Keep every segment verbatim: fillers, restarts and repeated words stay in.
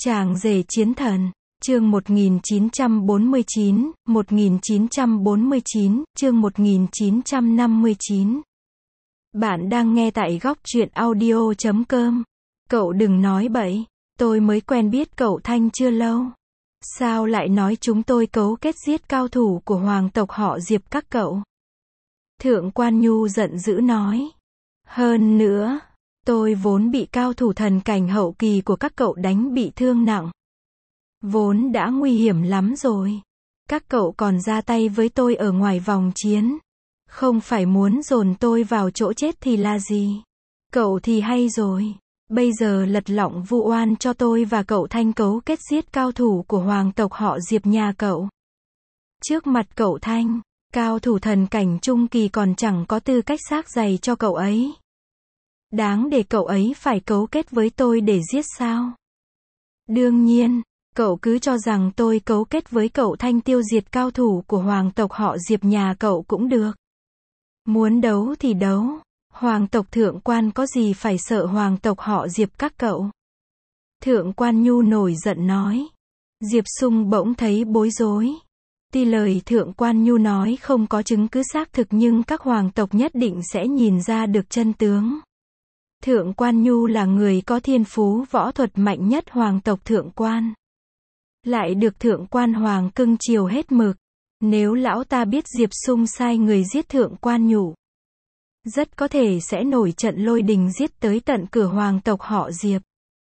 Chàng rể chiến thần, chương một nghìn chín trăm bốn mươi chín, một nghìn chín trăm bốn mươi chín, chương một nghìn chín trăm năm mươi chín. Bạn đang nghe tại góc truyện audio chấm com. Cậu đừng nói bậy, tôi mới quen biết cậu Thanh chưa lâu. Sao lại nói chúng tôi cấu kết giết cao thủ của hoàng tộc họ Diệp các cậu? Thượng Quan Nhu giận dữ nói. Hơn nữa, tôi vốn bị cao thủ thần cảnh hậu kỳ của các cậu đánh bị thương nặng. Vốn đã nguy hiểm lắm rồi. Các cậu còn ra tay với tôi ở ngoài vòng chiến. Không phải muốn dồn tôi vào chỗ chết thì là gì? Cậu thì hay rồi. Bây giờ lật lọng vu oan cho tôi và cậu Thanh cấu kết giết cao thủ của hoàng tộc họ Diệp nhà cậu. Trước mặt cậu Thanh, cao thủ thần cảnh trung kỳ còn chẳng có tư cách xác giày cho cậu ấy. Đáng để cậu ấy phải cấu kết với tôi để giết sao? Đương nhiên, cậu cứ cho rằng tôi cấu kết với cậu Thanh tiêu diệt cao thủ của hoàng tộc họ Diệp nhà cậu cũng được. Muốn đấu thì đấu. Hoàng tộc Thượng Quan có gì phải sợ hoàng tộc họ Diệp các cậu? Thượng Quan Nhu nổi giận nói. Diệp Sung bỗng thấy bối rối. Tuy lời Thượng Quan Nhu nói không có chứng cứ xác thực nhưng các hoàng tộc nhất định sẽ nhìn ra được chân tướng. Thượng Quan Nhu là người có thiên phú võ thuật mạnh nhất hoàng tộc Thượng Quan. Lại được Thượng Quan Hoàng cưng chiều hết mực. Nếu lão ta biết Diệp Sung sai người giết Thượng Quan Nhu, rất có thể sẽ nổi trận lôi đình giết tới tận cửa hoàng tộc họ Diệp.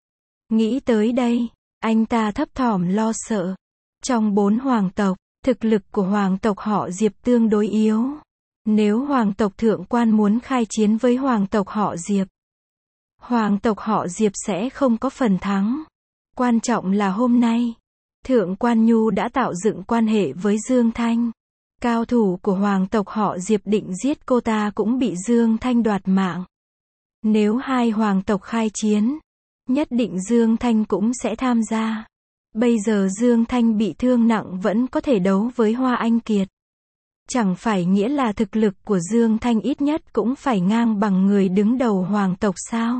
Nghĩ tới đây, anh ta thấp thỏm lo sợ. Trong bốn hoàng tộc, thực lực của hoàng tộc họ Diệp tương đối yếu. Nếu hoàng tộc Thượng Quan muốn khai chiến với hoàng tộc họ Diệp, hoàng tộc họ Diệp sẽ không có phần thắng. Quan trọng là hôm nay, Thượng Quan Nhu đã tạo dựng quan hệ với Dương Thanh. Cao thủ của hoàng tộc họ Diệp định giết cô ta cũng bị Dương Thanh đoạt mạng. Nếu hai hoàng tộc khai chiến, nhất định Dương Thanh cũng sẽ tham gia. Bây giờ Dương Thanh bị thương nặng vẫn có thể đấu với Hoa Anh Kiệt. Chẳng phải nghĩa là thực lực của Dương Thanh ít nhất cũng phải ngang bằng người đứng đầu hoàng tộc sao?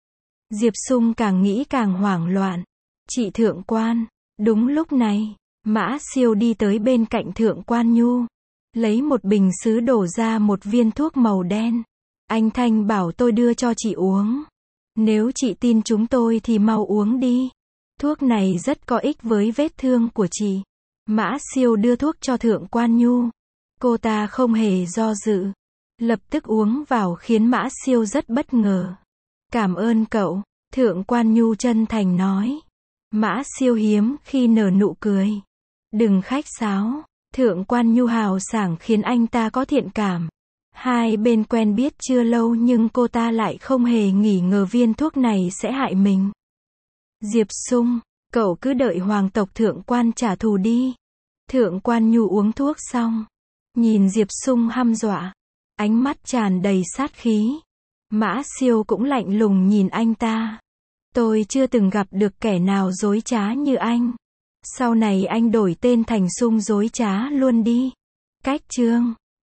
Diệp Sung càng nghĩ càng hoảng loạn. Chị Thượng Quan, đúng lúc này, Mã Siêu đi tới bên cạnh Thượng Quan Nhu, lấy một bình sứ đổ ra một viên thuốc màu đen. Anh Thanh bảo tôi đưa cho chị uống. Nếu chị tin chúng tôi thì mau uống đi. Thuốc này rất có ích với vết thương của chị. Mã Siêu đưa thuốc cho Thượng Quan Nhu. Cô ta không hề do dự, lập tức uống vào khiến Mã Siêu rất bất ngờ. Cảm ơn cậu, Thượng Quan Nhu chân thành nói. Mã Siêu hiếm khi nở nụ cười. Đừng khách sáo. Thượng Quan Nhu hào sảng khiến anh ta có thiện cảm. Hai bên quen biết chưa lâu nhưng cô ta lại không hề nghi ngờ viên thuốc này sẽ hại mình. Diệp Sung, cậu cứ đợi hoàng tộc Thượng Quan trả thù đi. Thượng Quan Nhu uống thuốc xong, nhìn Diệp Sung hăm dọa, ánh mắt tràn đầy sát khí. Mã Siêu cũng lạnh lùng nhìn anh ta. Tôi chưa từng gặp được kẻ nào dối trá như anh. Sau này anh đổi tên thành Sung dối trá luôn đi. Cách chương